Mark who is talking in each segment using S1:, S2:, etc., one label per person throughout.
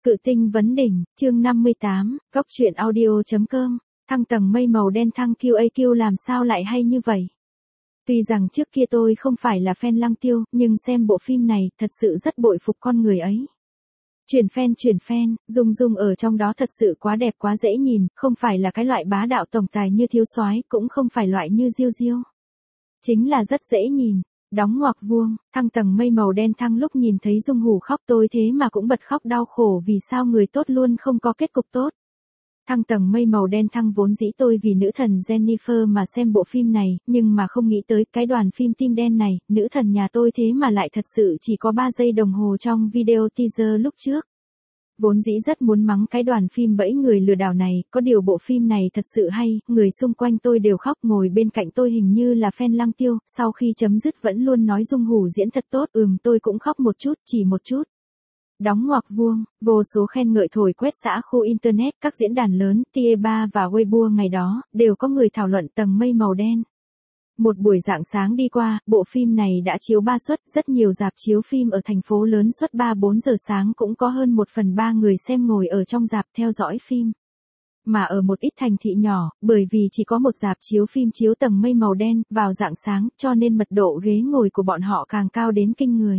S1: Cự tinh vấn đỉnh, chương 58, góc truyện audio.com, thăng tầng mây màu đen thăng QAQ làm sao lại hay như vậy? Tuy rằng trước kia tôi không phải là fan Lăng Tiêu, nhưng xem bộ phim này, thật sự rất bội phục con người ấy. Chuyển fan, Dung Dung ở trong đó thật sự quá đẹp quá dễ nhìn, không phải là cái loại bá đạo tổng tài như Thiếu Soái, cũng không phải loại như Diêu Diêu. Chính là rất dễ nhìn. Đóng ngoặc vuông, thăng tầng mây màu đen thăng lúc nhìn thấy Dung Hủ khóc tôi thế mà cũng bật khóc đau khổ vì sao người tốt luôn không có kết cục tốt. Thăng tầng mây màu đen thăng vốn dĩ tôi vì nữ thần Jennifer mà xem bộ phim này, nhưng mà không nghĩ tới cái đoàn phim tim đen này, nữ thần nhà tôi thế mà lại thật sự chỉ có 3 giây đồng hồ trong video teaser lúc trước. Vốn dĩ rất muốn mắng cái đoàn phim bẫy người lừa đảo này, có điều bộ phim này thật sự hay, người xung quanh tôi đều khóc, ngồi bên cạnh tôi hình như là fan Lăng Tiêu, sau khi chấm dứt vẫn luôn nói Dung Hủ diễn thật tốt, tôi cũng khóc một chút, chỉ một chút. Đóng ngoặc vuông, vô số khen ngợi thổi quét xã khu internet, các diễn đàn lớn, Tie3 và Weibo ngày đó, đều có người thảo luận tầng mây màu đen. Một buổi rạng sáng đi qua, bộ phim này đã chiếu 3 suất, rất nhiều rạp chiếu phim ở thành phố lớn suất 3-4 giờ sáng cũng có hơn 1/3 người xem ngồi ở trong rạp theo dõi phim. Mà ở một ít thành thị nhỏ, bởi vì chỉ có một rạp chiếu phim chiếu tầng mây màu đen, vào rạng sáng, cho nên mật độ ghế ngồi của bọn họ càng cao đến kinh người.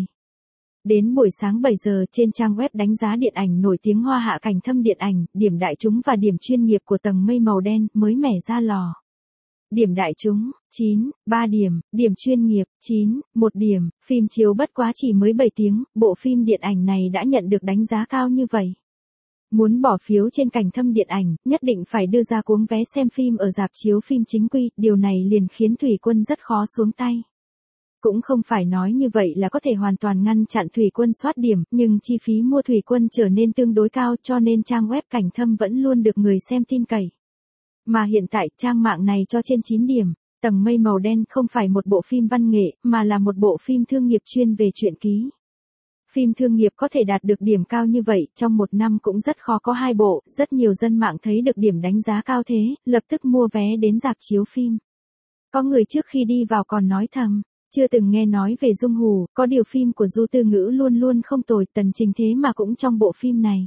S1: Đến buổi sáng 7 giờ trên trang web đánh giá điện ảnh nổi tiếng Hoa Hạ Cảnh Thâm Điện Ảnh, điểm đại chúng và điểm chuyên nghiệp của tầng mây màu đen mới mẻ ra lò. Điểm đại chúng, 9, 3 điểm, điểm chuyên nghiệp, 9, 1 điểm, phim chiếu bất quá chỉ mới 7 tiếng, bộ phim điện ảnh này đã nhận được đánh giá cao như vậy. Muốn bỏ phiếu trên Cảnh Thâm Điện Ảnh, nhất định phải đưa ra cuống vé xem phim ở rạp chiếu phim chính quy, điều này liền khiến Thủy Quân rất khó xuống tay. Cũng không phải nói như vậy là có thể hoàn toàn ngăn chặn Thủy Quân soát điểm, nhưng chi phí mua Thủy Quân trở nên tương đối cao cho nên trang web Cảnh Thâm vẫn luôn được người xem tin cậy. Mà hiện tại trang mạng này cho trên 9 điểm, tầng mây màu đen không phải một bộ phim văn nghệ, mà là một bộ phim thương nghiệp chuyên về truyện ký. Phim thương nghiệp có thể đạt được điểm cao như vậy, trong một năm cũng rất khó có 2 bộ, rất nhiều dân mạng thấy được điểm đánh giá cao thế, lập tức mua vé đến rạp chiếu phim. Có người trước khi đi vào còn nói thầm, chưa từng nghe nói về Dung Hủ, có điều phim của Du Tư Ngữ luôn luôn không tồi, Tần Trình thế mà cũng trong bộ phim này.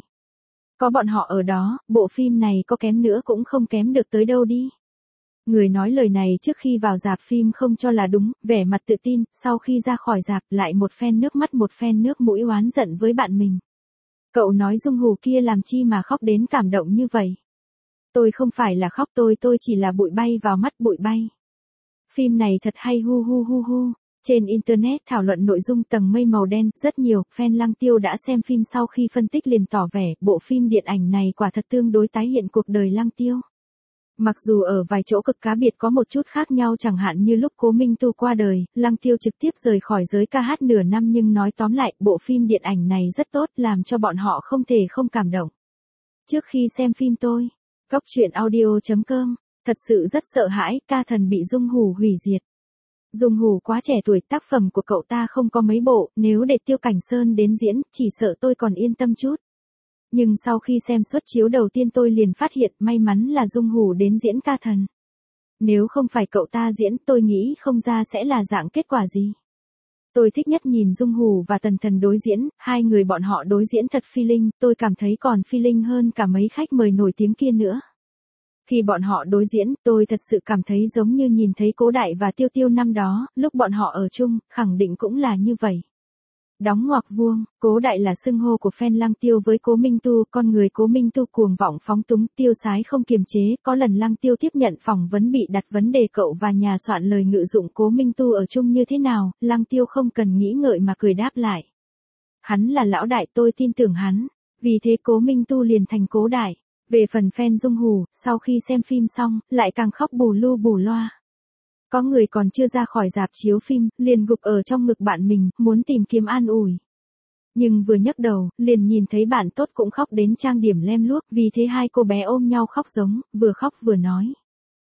S1: Có bọn họ ở đó, bộ phim này có kém nữa cũng không kém được tới đâu đi. Người nói lời này trước khi vào rạp phim không cho là đúng, vẻ mặt tự tin, sau khi ra khỏi rạp lại một phen nước mắt một phen nước mũi oán giận với bạn mình. Cậu nói Dung Hủ kia làm chi mà khóc đến cảm động như vậy. Tôi không phải là khóc tôi chỉ là bụi bay vào mắt bụi bay. Phim này thật hay hu hu hu hu. Trên Internet thảo luận nội dung tầng mây màu đen, rất nhiều fan Lăng Tiêu đã xem phim sau khi phân tích liền tỏ vẻ bộ phim điện ảnh này quả thật tương đối tái hiện cuộc đời Lăng Tiêu. Mặc dù ở vài chỗ cực cá biệt có một chút khác nhau chẳng hạn như lúc Cố Minh Tu qua đời, Lăng Tiêu trực tiếp rời khỏi giới ca hát nửa năm nhưng nói tóm lại bộ phim điện ảnh này rất tốt làm cho bọn họ không thể không cảm động. Trước khi xem phim tôi, góc truyện audio.com, thật sự rất sợ hãi ca thần bị Dung Hủ hủy diệt. Dung Hủ quá trẻ tuổi, tác phẩm của cậu ta không có mấy bộ, nếu để Tiêu Cảnh Sơn đến diễn, chỉ sợ tôi còn yên tâm chút. Nhưng sau khi xem suất chiếu đầu tiên tôi liền phát hiện may mắn là Dung Hủ đến diễn ca thần. Nếu không phải cậu ta diễn tôi nghĩ không ra sẽ là dạng kết quả gì. Tôi thích nhất nhìn Dung Hủ và Tần Thần đối diễn, hai người bọn họ đối diễn thật feeling, tôi cảm thấy còn feeling hơn cả mấy khách mời nổi tiếng kia nữa. Khi bọn họ đối diễn, tôi thật sự cảm thấy giống như nhìn thấy Cố Đại và Tiêu Tiêu năm đó, lúc bọn họ ở chung, khẳng định cũng là như vậy. Đóng ngoặc vuông, Cố Đại là xưng hô của fan Lăng Tiêu với Cố Minh Tu, con người Cố Minh Tu cuồng vọng phóng túng, tiêu sái không kiềm chế, có lần Lăng Tiêu tiếp nhận phỏng vấn bị đặt vấn đề cậu và nhà soạn lời ngự dụng Cố Minh Tu ở chung như thế nào, Lăng Tiêu không cần nghĩ ngợi mà cười đáp lại. Hắn là lão đại tôi tin tưởng hắn, vì thế Cố Minh Tu liền thành Cố Đại. Về phần fan Dung Hủ, sau khi xem phim xong, lại càng khóc bù lu bù loa. Có người còn chưa ra khỏi rạp chiếu phim, liền gục ở trong ngực bạn mình, muốn tìm kiếm an ủi. Nhưng vừa nhấc đầu, liền nhìn thấy bạn tốt cũng khóc đến trang điểm lem luốc, vì thế hai cô bé ôm nhau khóc giống, vừa khóc vừa nói.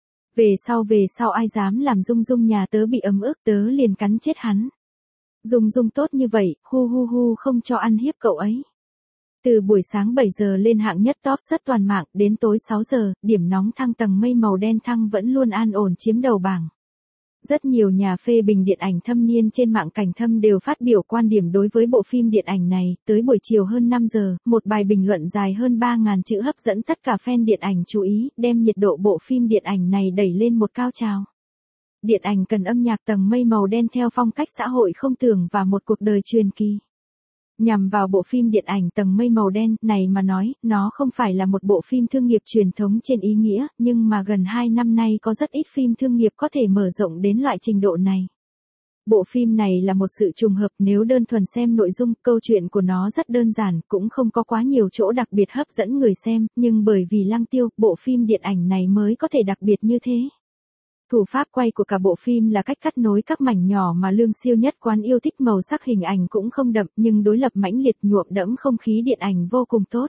S1: Về sau ai dám làm Dung Dung nhà tớ bị ấm ức tớ liền cắn chết hắn. Dung Dung tốt như vậy, hu hu hu không cho ăn hiếp cậu ấy. Từ buổi sáng 7 giờ lên hạng nhất top search toàn mạng, đến tối 6 giờ, điểm nóng thăng tầng mây màu đen thăng vẫn luôn an ổn chiếm đầu bảng. Rất nhiều nhà phê bình điện ảnh thâm niên trên mạng Cảnh Thâm đều phát biểu quan điểm đối với bộ phim điện ảnh này, tới buổi chiều hơn 5 giờ, một bài bình luận dài hơn 3.000 chữ hấp dẫn tất cả fan điện ảnh chú ý, đem nhiệt độ bộ phim điện ảnh này đẩy lên một cao trào. Điện ảnh cần âm nhạc tầng mây màu đen theo phong cách xã hội không tưởng và một cuộc đời truyền kỳ. Nhằm vào bộ phim điện ảnh tầng mây màu đen này mà nói, nó không phải là một bộ phim thương nghiệp truyền thống trên ý nghĩa, nhưng mà gần 2 năm nay có rất ít phim thương nghiệp có thể mở rộng đến loại trình độ này. Bộ phim này là một sự trùng hợp, nếu đơn thuần xem nội dung, câu chuyện của nó rất đơn giản, cũng không có quá nhiều chỗ đặc biệt hấp dẫn người xem, nhưng bởi vì Lăng Tiêu, bộ phim điện ảnh này mới có thể đặc biệt như thế. Thủ pháp quay của cả bộ phim là cách cắt nối các mảnh nhỏ mà Lương Siêu nhất quán yêu thích, màu sắc hình ảnh cũng không đậm nhưng đối lập mãnh liệt, nhuộm đẫm không khí điện ảnh vô cùng tốt.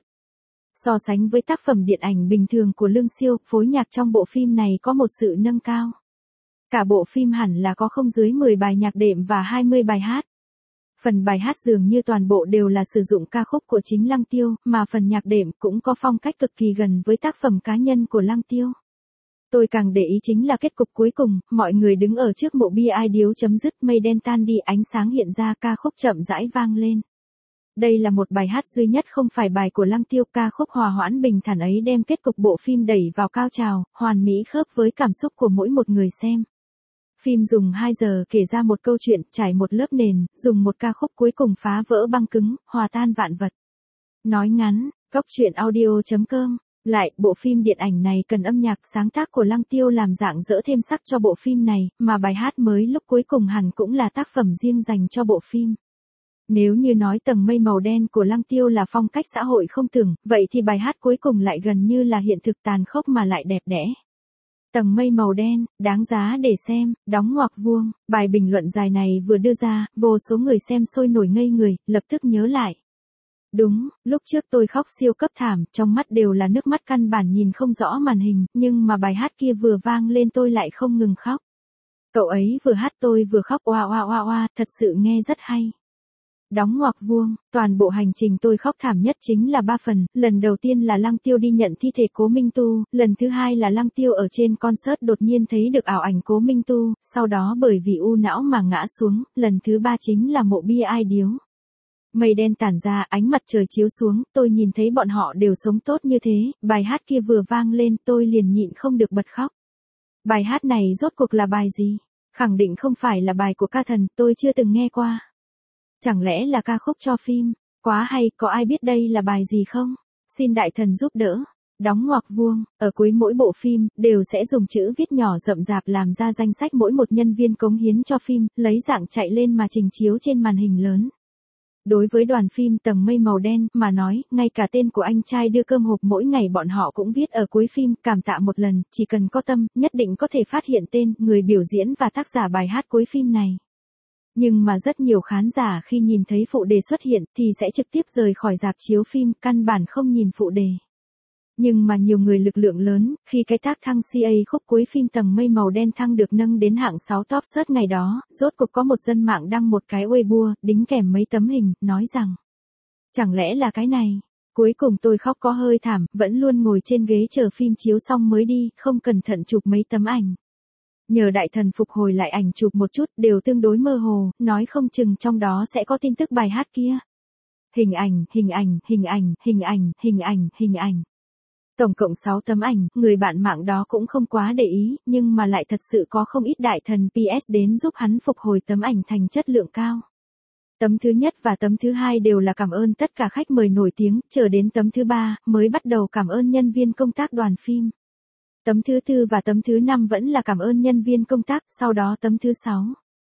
S1: So sánh với tác phẩm điện ảnh bình thường của Lương Siêu, phối nhạc trong bộ phim này có một sự nâng cao. Cả bộ phim hẳn là có không dưới 10 bài nhạc đệm và 20 bài hát. Phần bài hát dường như toàn bộ đều là sử dụng ca khúc của chính Lăng Tiêu, mà phần nhạc đệm cũng có phong cách cực kỳ gần với tác phẩm cá nhân của Lăng Tiêu. Tôi càng để ý chính là kết cục cuối cùng, mọi người đứng ở trước mộ bia ai điếu chấm dứt, mây đen tan đi, ánh sáng hiện ra, ca khúc chậm rãi vang lên. Đây là một bài hát duy nhất không phải bài của Lăng Tiêu, ca khúc hòa hoãn bình thản ấy đem kết cục bộ phim đẩy vào cao trào, hoàn mỹ khớp với cảm xúc của mỗi một người xem. Phim dùng 2 giờ kể ra một câu chuyện, trải một lớp nền, dùng một ca khúc cuối cùng phá vỡ băng cứng, hòa tan vạn vật. Nói ngắn, goctruyện.audio.com. Lại, bộ phim điện ảnh này cần âm nhạc sáng tác của Lăng Tiêu làm rạng rỡ thêm sắc cho bộ phim này, mà bài hát mới lúc cuối cùng hẳn cũng là tác phẩm riêng dành cho bộ phim. Nếu như nói tầng mây màu đen của Lăng Tiêu là phong cách xã hội không tưởng, vậy thì bài hát cuối cùng lại gần như là hiện thực tàn khốc mà lại đẹp đẽ. Tầng mây màu đen, đáng giá để xem, đóng ngoặc vuông, bài bình luận dài này vừa đưa ra, vô số người xem sôi nổi ngây người, lập tức nhớ lại. Đúng, lúc trước tôi khóc siêu cấp thảm, trong mắt đều là nước mắt, căn bản nhìn không rõ màn hình, nhưng mà bài hát kia vừa vang lên tôi lại không ngừng khóc. Cậu ấy vừa hát tôi vừa khóc, oa oa oa oa, thật sự nghe rất hay. Đóng ngoặc vuông, toàn bộ hành trình tôi khóc thảm nhất chính là 3 phần, lần đầu tiên là Lăng Tiêu đi nhận thi thể Cố Minh Tu, lần thứ hai là Lăng Tiêu ở trên concert đột nhiên thấy được ảo ảnh Cố Minh Tu, sau đó bởi vì u não mà ngã xuống, lần thứ 3 chính là mộ bia ai điếu. Mây đen tản ra, ánh mặt trời chiếu xuống, tôi nhìn thấy bọn họ đều sống tốt như thế, bài hát kia vừa vang lên tôi liền nhịn không được bật khóc. Bài hát này rốt cuộc là bài gì? Khẳng định không phải là bài của ca thần, tôi chưa từng nghe qua. Chẳng lẽ là ca khúc cho phim? Quá hay, có ai biết đây là bài gì không? Xin đại thần giúp đỡ. Đóng ngoặc vuông, ở cuối mỗi bộ phim, đều sẽ dùng chữ viết nhỏ rậm rạp làm ra danh sách mỗi một nhân viên cống hiến cho phim, lấy dạng chạy lên mà trình chiếu trên màn hình lớn. Đối với đoàn phim Tầng Mây Màu Đen mà nói, ngay cả tên của anh trai đưa cơm hộp mỗi ngày bọn họ cũng viết ở cuối phim, cảm tạ một lần, chỉ cần có tâm, nhất định có thể phát hiện tên, người biểu diễn và tác giả bài hát cuối phim này. Nhưng mà rất nhiều khán giả khi nhìn thấy phụ đề xuất hiện thì sẽ trực tiếp rời khỏi rạp chiếu phim, căn bản không nhìn phụ đề. Nhưng mà nhiều người lực lượng lớn, khi cái tác thăng CA khúc cuối phim Tầng Mây Màu Đen thăng được nâng đến hạng 6 top search ngày đó, rốt cuộc có một dân mạng đăng một cái Weibo, đính kèm mấy tấm hình, nói rằng: chẳng lẽ là cái này? Cuối cùng tôi khóc có hơi thảm, vẫn luôn ngồi trên ghế chờ phim chiếu xong mới đi, không cẩn thận chụp mấy tấm ảnh. Nhờ đại thần phục hồi lại ảnh chụp một chút, đều tương đối mơ hồ, nói không chừng trong đó sẽ có tin tức bài hát kia. Hình ảnh, hình ảnh, hình ảnh, hình ảnh, hình ảnh, hình ảnh. Tổng cộng 6 tấm ảnh, người bạn mạng đó cũng không quá để ý, nhưng mà lại thật sự có không ít đại thần PS đến giúp hắn phục hồi tấm ảnh thành chất lượng cao. Tấm thứ nhất và tấm thứ hai đều là cảm ơn tất cả khách mời nổi tiếng, chờ đến tấm thứ 3 mới bắt đầu cảm ơn nhân viên công tác đoàn phim. Tấm thứ 4 và tấm thứ 5 vẫn là cảm ơn nhân viên công tác, sau đó tấm thứ 6.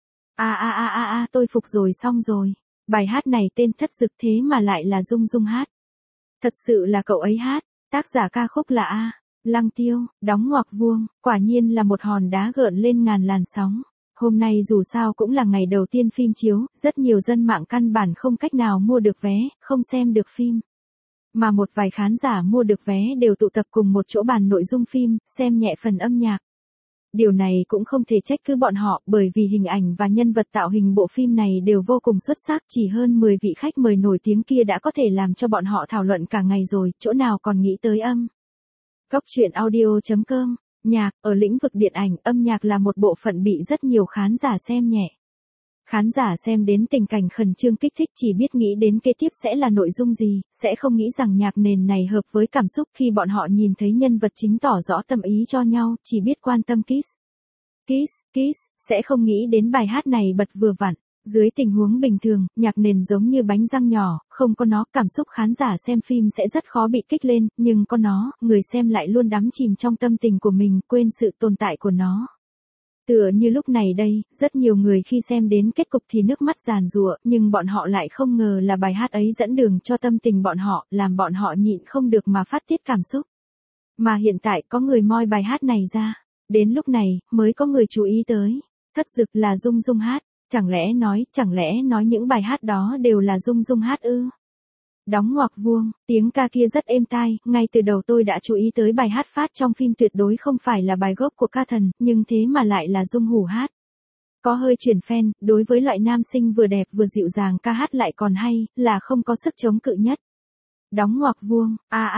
S1: Tôi phục rồi, xong rồi. Bài hát này tên thất dực thế mà lại là Dung Dung hát. Thật sự là cậu ấy hát. Tác giả ca khúc là Lăng Tiêu, đóng ngoặc vuông, quả nhiên là một hòn đá gợn lên ngàn làn sóng. Hôm nay dù sao cũng là ngày đầu tiên phim chiếu, rất nhiều dân mạng căn bản không cách nào mua được vé, không xem được phim. Mà một vài khán giả mua được vé đều tụ tập cùng một chỗ bàn nội dung phim, xem nhẹ phần âm nhạc. Điều này cũng không thể trách cứ bọn họ, bởi vì hình ảnh và nhân vật tạo hình bộ phim này đều vô cùng xuất sắc, chỉ hơn 10 vị khách mời nổi tiếng kia đã có thể làm cho bọn họ thảo luận cả ngày rồi, chỗ nào còn nghĩ tới âm. Goctruyện.audio.com Nhạc, ở lĩnh vực điện ảnh, âm nhạc là một bộ phận bị rất nhiều khán giả xem nhẹ. Khán giả xem đến tình cảnh khẩn trương kích thích chỉ biết nghĩ đến kế tiếp sẽ là nội dung gì, sẽ không nghĩ rằng nhạc nền này hợp với cảm xúc khi bọn họ nhìn thấy nhân vật chính tỏ rõ tâm ý cho nhau, chỉ biết quan tâm kiss. Kiss, kiss, sẽ không nghĩ đến bài hát này bật vừa vặn. Dưới tình huống bình thường, nhạc nền giống như bánh răng nhỏ, không có nó, cảm xúc khán giả xem phim sẽ rất khó bị kích lên, nhưng có nó, người xem lại luôn đắm chìm trong tâm tình của mình, quên sự tồn tại của nó. Tựa như lúc này đây, rất nhiều người khi xem đến kết cục thì nước mắt giàn giụa, nhưng bọn họ lại không ngờ là bài hát ấy dẫn đường cho tâm tình bọn họ, làm bọn họ nhịn không được mà phát tiết cảm xúc. Mà hiện tại có người moi bài hát này ra, đến lúc này, mới có người chú ý tới. Thất dực là Dung Dung hát. Chẳng lẽ nói những bài hát đó đều là Dung Dung hát ư? Đóng ngoặc vuông, tiếng ca kia rất êm tai, ngay từ đầu tôi đã chú ý tới bài hát phát trong phim tuyệt đối không phải là bài gốc của ca thần, nhưng thế mà lại là Dung Hủ hát. Có hơi chuyển fan, đối với loại nam sinh vừa đẹp vừa dịu dàng ca hát lại còn hay, là không có sức chống cự nhất. Đóng ngoặc vuông,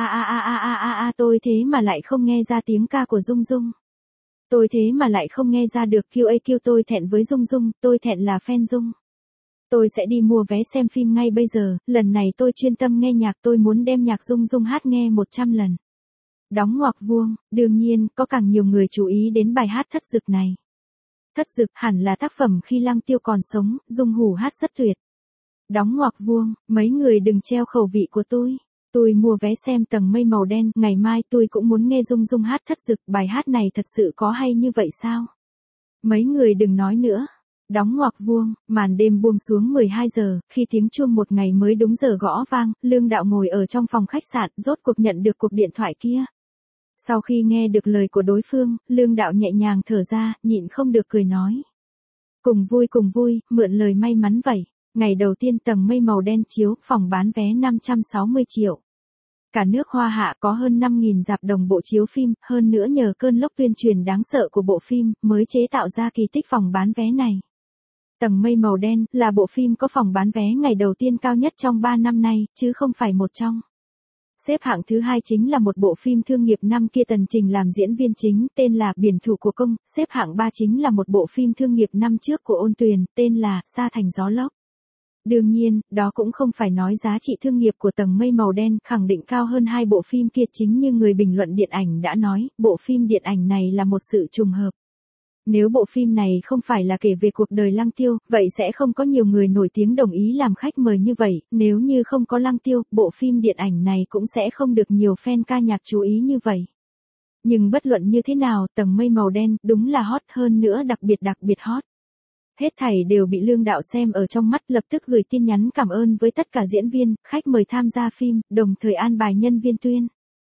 S1: tôi thế mà lại không nghe ra tiếng ca của Dung Dung. Tôi thế mà lại không nghe ra được QAQ, tôi thẹn với Dung Dung, tôi thẹn là fan Dung. Tôi sẽ đi mua vé xem phim ngay bây giờ, lần này tôi chuyên tâm nghe nhạc, tôi muốn đem nhạc Dung Dung hát nghe 100 lần. Đóng ngoặc vuông, đương nhiên, có càng nhiều người chú ý đến bài hát Thất Dực này. Thất Dực hẳn là tác phẩm khi Lăng Tiêu còn sống, Dung Hủ hát rất tuyệt. Đóng ngoặc vuông, mấy người đừng treo khẩu vị của tôi. Tôi mua vé xem Tầng Mây Màu Đen, ngày mai tôi cũng muốn nghe Dung Dung hát Thất Dực, bài hát này thật sự có hay như vậy sao? Mấy người đừng nói nữa. Đóng ngoặc vuông, màn đêm buông xuống 12 giờ, khi tiếng chuông một ngày mới đúng giờ gõ vang, Lương Đạo ngồi ở trong phòng khách sạn, rốt cuộc nhận được cuộc điện thoại kia. Sau khi nghe được lời của đối phương, Lương Đạo nhẹ nhàng thở ra, nhịn không được cười nói. Cùng vui, mượn lời may mắn vậy. Ngày đầu tiên Tầng Mây Màu Đen chiếu, phòng bán vé 560 triệu. Cả nước Hoa Hạ có hơn 5.000 rạp đồng bộ chiếu phim, hơn nữa nhờ cơn lốc tuyên truyền đáng sợ của bộ phim, mới chế tạo ra kỳ tích phòng bán vé này. Tầng Mây Màu Đen là bộ phim có phòng bán vé ngày đầu tiên cao nhất trong 3 năm nay, chứ không phải một trong. Xếp hạng thứ hai chính là một bộ phim thương nghiệp năm kia Tần Trình làm diễn viên chính, tên là Biển Thủ của Công, xếp hạng 3 chính là một bộ phim thương nghiệp năm trước của Ôn Tuyền, tên là Sa Thành Gió Lốc. Đương nhiên, đó cũng không phải nói giá trị thương nghiệp của Tầng Mây Màu Đen khẳng định cao hơn hai bộ phim kia, chính như người bình luận điện ảnh đã nói, bộ phim điện ảnh này là một sự trùng hợp. Nếu bộ phim này không phải là kể về cuộc đời Lăng Tiêu, vậy sẽ không có nhiều người nổi tiếng đồng ý làm khách mời như vậy, nếu như không có Lăng Tiêu, bộ phim điện ảnh này cũng sẽ không được nhiều fan ca nhạc chú ý như vậy. Nhưng bất luận như thế nào, Tầng Mây Màu Đen đúng là hot, hơn nữa đặc biệt hot. Hết thảy đều bị Lương Đạo xem ở trong mắt, lập tức gửi tin nhắn cảm ơn với tất cả diễn viên, khách mời tham gia phim, đồng thời an bài nhân viên tuyên.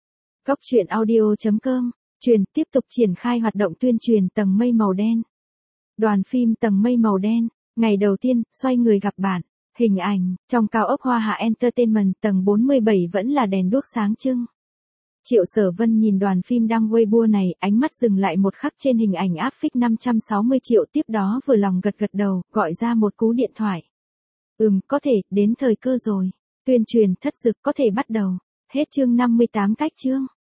S1: Goctruyện.audio.com tiếp tục triển khai hoạt động tuyên truyền Tầng Mây Màu Đen. Đoàn phim Tầng Mây Màu Đen, ngày đầu tiên, xoay người gặp bạn. Hình ảnh, trong cao ốc Hoa Hạ Entertainment tầng 47 vẫn là đèn đuốc sáng trưng. Triệu Sở Vân nhìn đoàn phim đăng Weibo này, ánh mắt dừng lại một khắc trên hình ảnh áp phích 560 triệu, tiếp đó vừa lòng gật đầu, gọi ra một cú điện thoại. Có thể, đến thời cơ rồi. Tuyên truyền Thất Dực có thể bắt đầu. Hết chương 58 cách chương.